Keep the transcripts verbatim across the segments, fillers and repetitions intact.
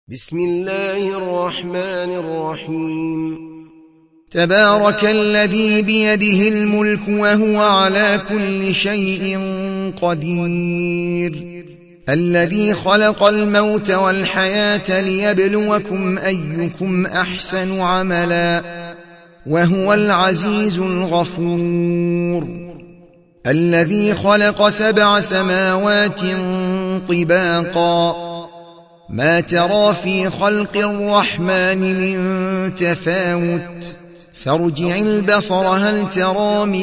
بسم الله الرحمن الرحيم. تبارك الذي بيده الملك وهو على كل شيء قدير، الذي خلق الموت والحياة ليبلوكم أيكم أحسن عملا، وهو العزيز الغفور، الذي خلق سبع سماوات طباقا، ما ترى في خلق الرحمن من تفاوت، فارجع البصر هل ترى من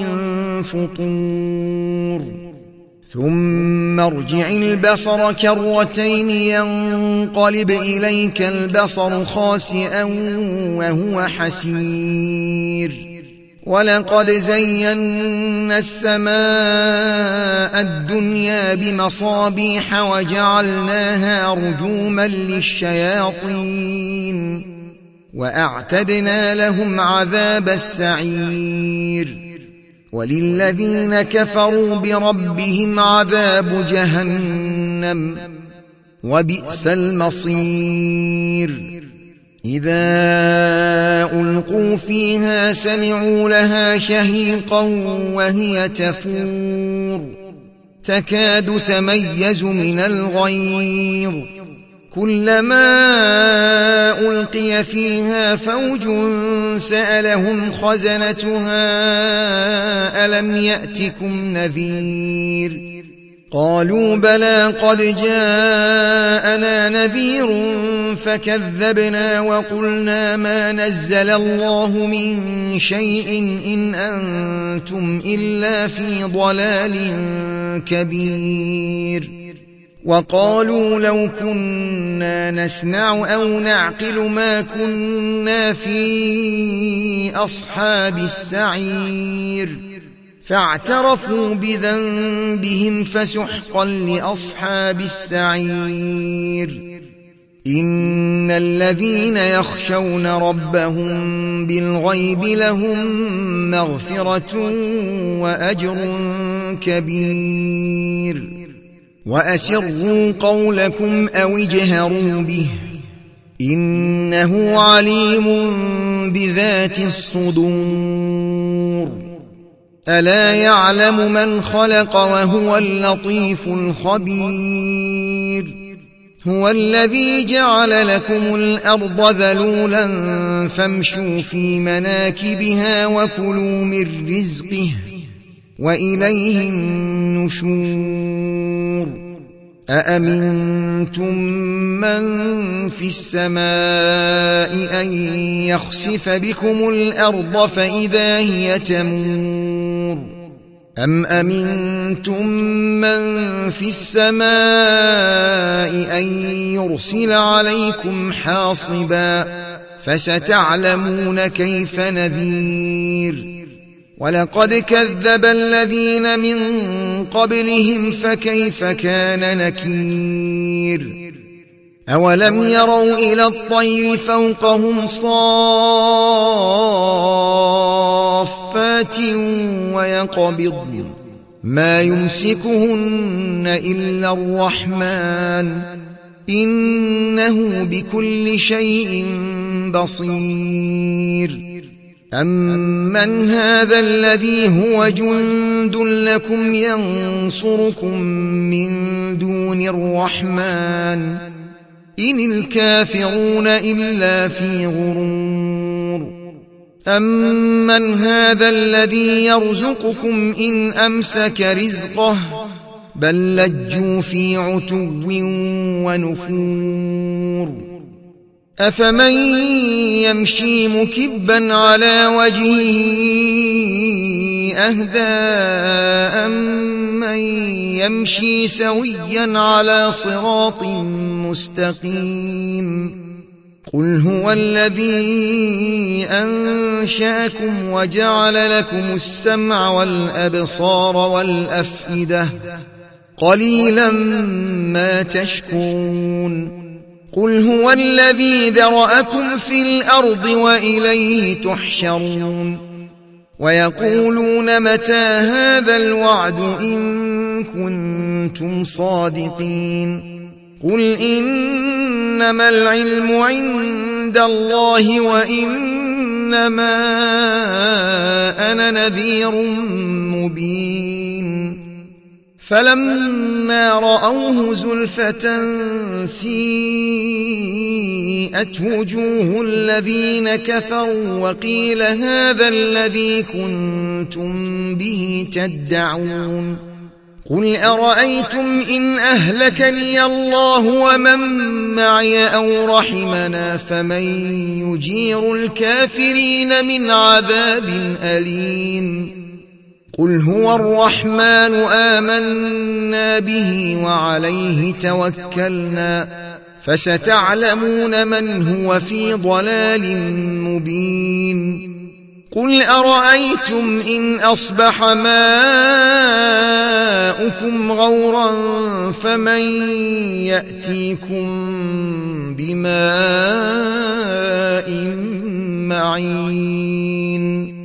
فطور، ثم ارجع البصر كرتين ينقلب إليك البصر خاسئا وهو حسير، ولقد زينا السماء الدنيا بمصابيح وجعلناها رجوما للشياطين، وأعتدنا لهم عذاب السعير، وللذين كفروا بربهم عذاب جهنم، وبئس المصير. إذا ألقوا فيها سمعوا لها شهيقا وهي تفور، تكاد تميز من الغيظ، كلما ألقي فيها فوج سألهم خزنتها ألم يأتكم نذير، قالوا بلى قد جاءنا نذير فكذبنا وقلنا ما نزل الله من شيء إن أنتم إلا في ضلال كبير، وقالوا لو كنا نسمع أو نعقل ما كنا في أصحاب السعير، فاعترفوا بذنبهم فسحقا لأصحاب السعير. إن الذين يخشون ربهم بالغيب لهم مغفرة وأجر كبير، وأسروا قولكم أو اجهروا به إنه عليم بذات الصدور. ألا يعلم من خلق وهو اللطيف الخبير. هو الذي جعل لكم الأرض ذلولا فامشوا في مناكبها وكلوا من رزقه وإليه النشور. أأمنتم من في السماء أن يخسف بكم الأرض فإذا هي تمور، أم أمنتم من في السماء أن يرسل عليكم حاصبا، فستعلمون كيف نذير. ولقد كذب الذين من قبلهم فكيف كان نكير. أولم يروا إلى الطير فوقهم صافات ويقبضن ما يمسكهن إلا الرحمن إنه بكل شيء بصير. أمن هذا الذي هو جند لكم ينصركم من دون الرحمن إن الكافرون إلا في غرور. أمن هذا الذي يرزقكم إن أمسك رزقه بل لجوا في عتو ونفور. أفمن يمشي مكبا على وجهه أهدى أمن يمشي سويا على صراط مستقيم. قل هو الذي أنشأكم وجعل لكم السمع والأبصار والأفئدة قليلا ما تشكرون. قل هو الذي ذرأكم في الأرض وإليه تحشرون. ويقولون متى هذا الوعد إن كنتم صادقين. قل إنما العلم عند الله وإنما أنا نذير مبين فلما رأوه زلفة سيئت وجوه الذين كفروا وقيل هذا الذي كنتم به تدعون قل أرأيتم إن أهلكني الله ومن معي أو رحمنا فمن يجير الكافرين من عذاب أليم قل هو الرحمن آمنا به وعليه توكلنا فستعلمون من هو في ضلال مبين قل أرأيتم إن أصبح ماؤكم غورا فمن يأتيكم بماء معين